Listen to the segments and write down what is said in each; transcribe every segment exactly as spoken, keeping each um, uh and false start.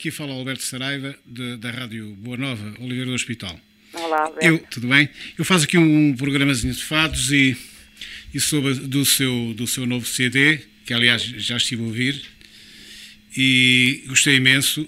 aqui fala Alberto Saraiva, de, da Rádio Boa Nova, Oliveira do Hospital. Olá, Alberto. Eu, tudo bem? Eu faço aqui um programazinho de fados e, e soube do seu, do seu novo C D, que aliás já estive a ouvir, e gostei imenso.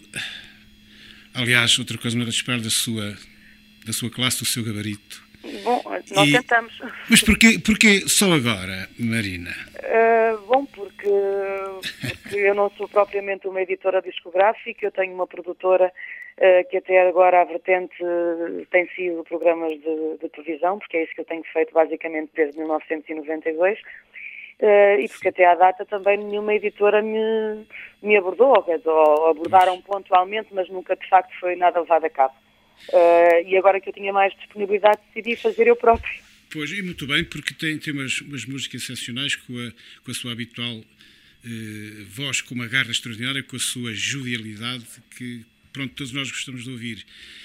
Aliás, outra coisa não era de esperar da sua, da sua classe, do seu gabarito. Bom, nós E- tentamos. Mas porquê, porquê só agora, Marina? Uh, bom, porque, porque eu não sou propriamente uma editora discográfica, eu tenho uma produtora uh, que até agora a vertente uh, tem sido programas de, de televisão, porque é isso que eu tenho feito basicamente desde mil novecentos e noventa e dois, uh, e porque até à data também nenhuma editora me, me abordou, quer dizer, ou abordaram pontualmente, mas nunca de facto foi nada levado a cabo. Uh, e agora que eu tinha mais disponibilidade, decidi fazer eu próprio. Pois, e muito bem, porque tem, tem umas, umas músicas excepcionais com a, com a sua habitual eh, voz, com uma garra extraordinária, com a sua jovialidade, que, pronto, todos nós gostamos de ouvir.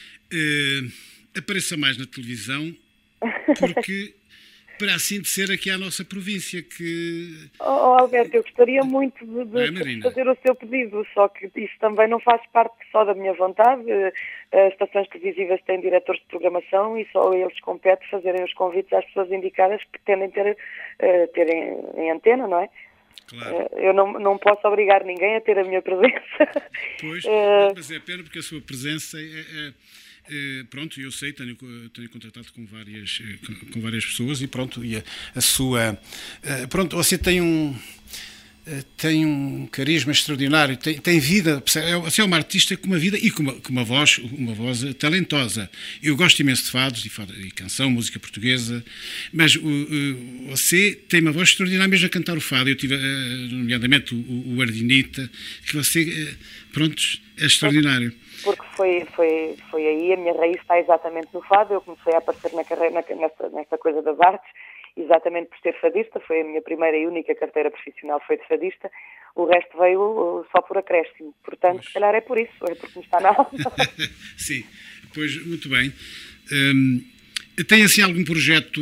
Eh, apareça mais na televisão, porque para assim de ser aqui à nossa província, que... Oh, oh, Alberto, eu gostaria muito de, de É, Marina? fazer o seu pedido, só que isso também não faz parte só da minha vontade. As estações televisivas têm diretores de programação e só a eles compete fazerem os convites às pessoas indicadas que pretendem ter, uh, ter em, em antena, não é? Claro. Uh, eu não, não posso obrigar ninguém a ter a minha presença. Pois, Uh, mas é pena porque a sua presença é... é- é, pronto, eu sei, tenho, tenho contactado com várias, com, com várias pessoas e pronto, e a, a sua... eh, pronto, você tem um... eh, tem um carisma extraordinário, tem, tem vida, é, você é uma artista com uma vida e com uma, com uma voz, uma voz talentosa. Eu gosto imenso de fados, e, fado, e canção, música portuguesa, mas o, o, você tem uma voz extraordinária mesmo a cantar o fado. Eu tive, eh, nomeadamente, o, o Ardinita, que você, eh, pronto, é extraordinário. porque foi, foi, foi aí, a minha raiz está exatamente no fado. Eu comecei a aparecer na carreira, na, nesta, nesta coisa das artes, exatamente por ser fadista. Foi a minha primeira e única carteira profissional, foi de fadista. O resto veio uh, só por acréscimo. Portanto, Pois. se calhar é por isso, é porque me está na alma. Sim, pois, muito bem. Hum, tem assim algum projeto,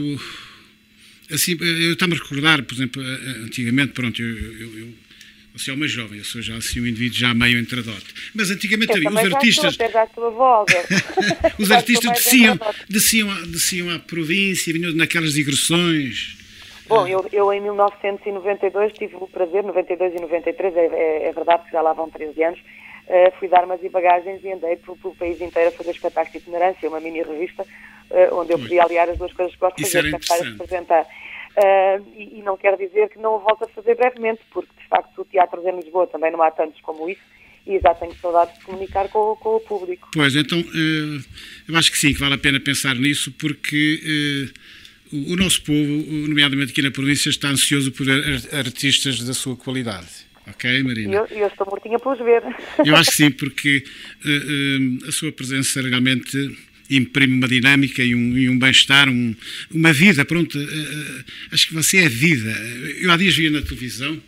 assim, eu estava a recordar, por exemplo, antigamente, pronto, eu, eu, eu você é uma jovem, eu sou já assim um indivíduo já meio entradote, mas antigamente Eu havia os também artistas, já sou, até já sou avó, Alberto. os Já artistas sou mais desciam, entradote. desciam, à- desciam à província, vinham naquelas digressões. Bom, eu, eu em mil novecentos e noventa e dois tive o prazer, noventa e dois e noventa e três, é, é, é verdade que já lá vão treze anos, uh, fui dar armas e bagagens e andei pelo, pelo país inteiro a fazer espetáculos de itinerância, uma mini revista, uh, onde eu Pois. podia aliar as duas coisas que gosto de Isso fazer, era cantar e interessante. representar. Uh, e, e não quer dizer que não o volto a fazer brevemente, porque de facto o teatro em Lisboa também não há tantos como isso, e já tenho saudades de comunicar com, com o público. Pois, então, eh, eu acho que sim, que vale a pena pensar nisso, porque eh, o, o nosso povo, nomeadamente aqui na província, está ansioso por ar- artistas da sua qualidade. Ok, Marina? E eu, eu estou mortinha por os ver. Eu acho que sim, porque eh, eh, a sua presença realmente imprime uma dinâmica e um, e um bem-estar, um, uma vida, pronto, eh, eh, acho que você é vida. Eu há dias via na televisão,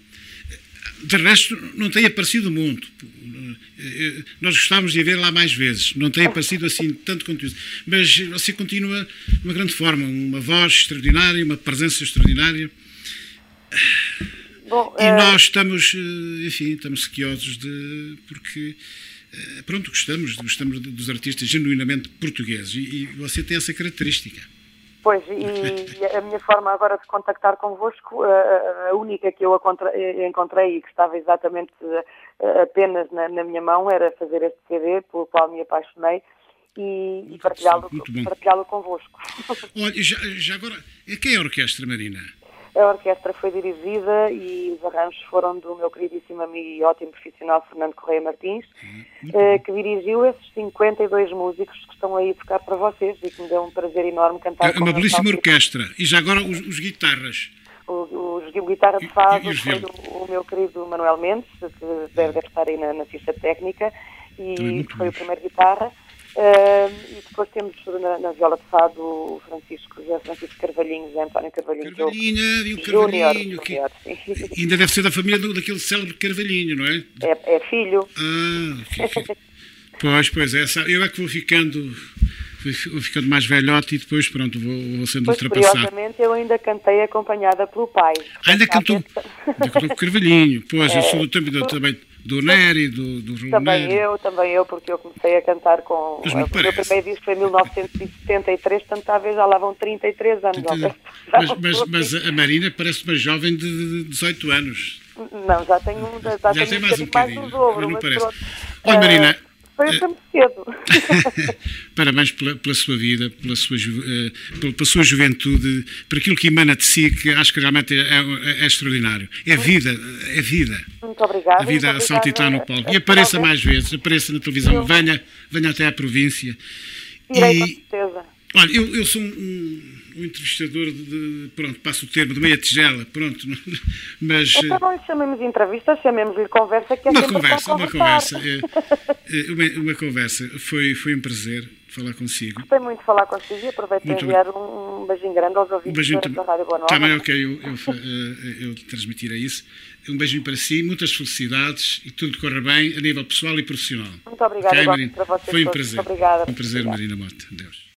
de resto não tem aparecido muito. Eh, Nós gostávamos de a ver lá mais vezes, não tem aparecido assim tanto conteúdo, mas você continua de uma grande forma, uma voz extraordinária, uma presença extraordinária. Bom, E uh, nós estamos, eh, enfim, estamos sequiosos de... porque, eh, pronto, gostamos, gostamos dos artistas genuinamente portugueses e, e você tem essa característica. Pois, e a minha forma agora de contactar convosco, a, a única que eu encontrei, encontrei e que estava exatamente eh, apenas na, na minha mão era fazer este C D, pelo qual me apaixonei, e, e partilhá-lo, Muito bom. partilhá-lo convosco. Olha, e já, já agora, quem é a orquestra, Marina? A orquestra foi dirigida e os arranjos foram do meu queridíssimo amigo e ótimo profissional Fernando Correia Martins, eh, que dirigiu esses cinquenta e dois músicos que estão aí a tocar para vocês e que me deu um prazer enorme cantar É com uma eles. belíssima orquestra. E já agora os, os guitarras. O, o, o guitarra de E- fado e os foi violas? o, o meu querido Manuel Mendes, que deve, deve estar aí na, na ficha técnica, e Também muito foi o bons. primeiro guitarra. Uh, e depois temos na, na viola de fado o Francisco, José Francisco Carvalhinho, José António Carvalhinho, Carvalhinha, e o Júnior, Carvalhinho. Que Júnior, sim. ainda deve ser da família do, daquele célebre Carvalhinho, não é? É, é filho. Ah, que- que- pois, pois é. sabe, Eu é que vou ficando, vou ficando mais velhote e depois, pronto, vou, vou sendo Pois, ultrapassado. curiosamente, eu ainda cantei acompanhada pelo pai. Ainda cantou, Portanto, ainda cantou com o Carvalhinho. Pois, eu É, sou do, também, tu- também, do Neri, do, do Raul Também Neri. eu, também eu, porque eu comecei a cantar com... Mas não o meu parece. primeiro disco foi em mil novecentos e setenta e três, portanto, talvez já lá vão trinta e três anos. Mas, mas, mas a Marina parece uma jovem de dezoito anos. Não, já tenho, já Já tenho tem um mais um bocadinho bocadinho, mais do dobro, mas não mas parece. pronto. Olha, Marina, Uh, foi sempre cedo. parabéns pela, pela sua vida, pela sua, ju- eh, pela, pela sua juventude, por aquilo que emana de si, que acho que realmente é, é- é extraordinário. É vida, é vida. Muito obrigada. A vida a muito saltitar no obrigada. palco. E apareça Talvez mais vezes, apareça na televisão, Eu- venha, venha até à província. Irei, com E, certeza. olha, eu, eu sou um, um- um entrevistador de, de- pronto, passo o termo, de meia tigela, pronto, mas... Então não lhe chamemos de entrevista, chamemos-lhe conversa, que é Uma sempre conversa, para uma conversar. conversa, é, é, uma, uma conversa. Foi, foi um prazer falar consigo. Gostei muito de falar consigo e aproveito para Muito enviar um, um beijinho grande aos Um ouvintes beijinho da, tam- da Rádio Boa Nova. também, ok, eu, eu, fa- eh, eu transmitirei isso. Um beijinho para si, muitas felicidades e tudo corra bem a nível pessoal e profissional. Muito obrigada, Ok, igualmente Marina? para vocês Foi um todos. prazer. Muito obrigada. Um prazer, Obrigada. Marina Mota. Adeus.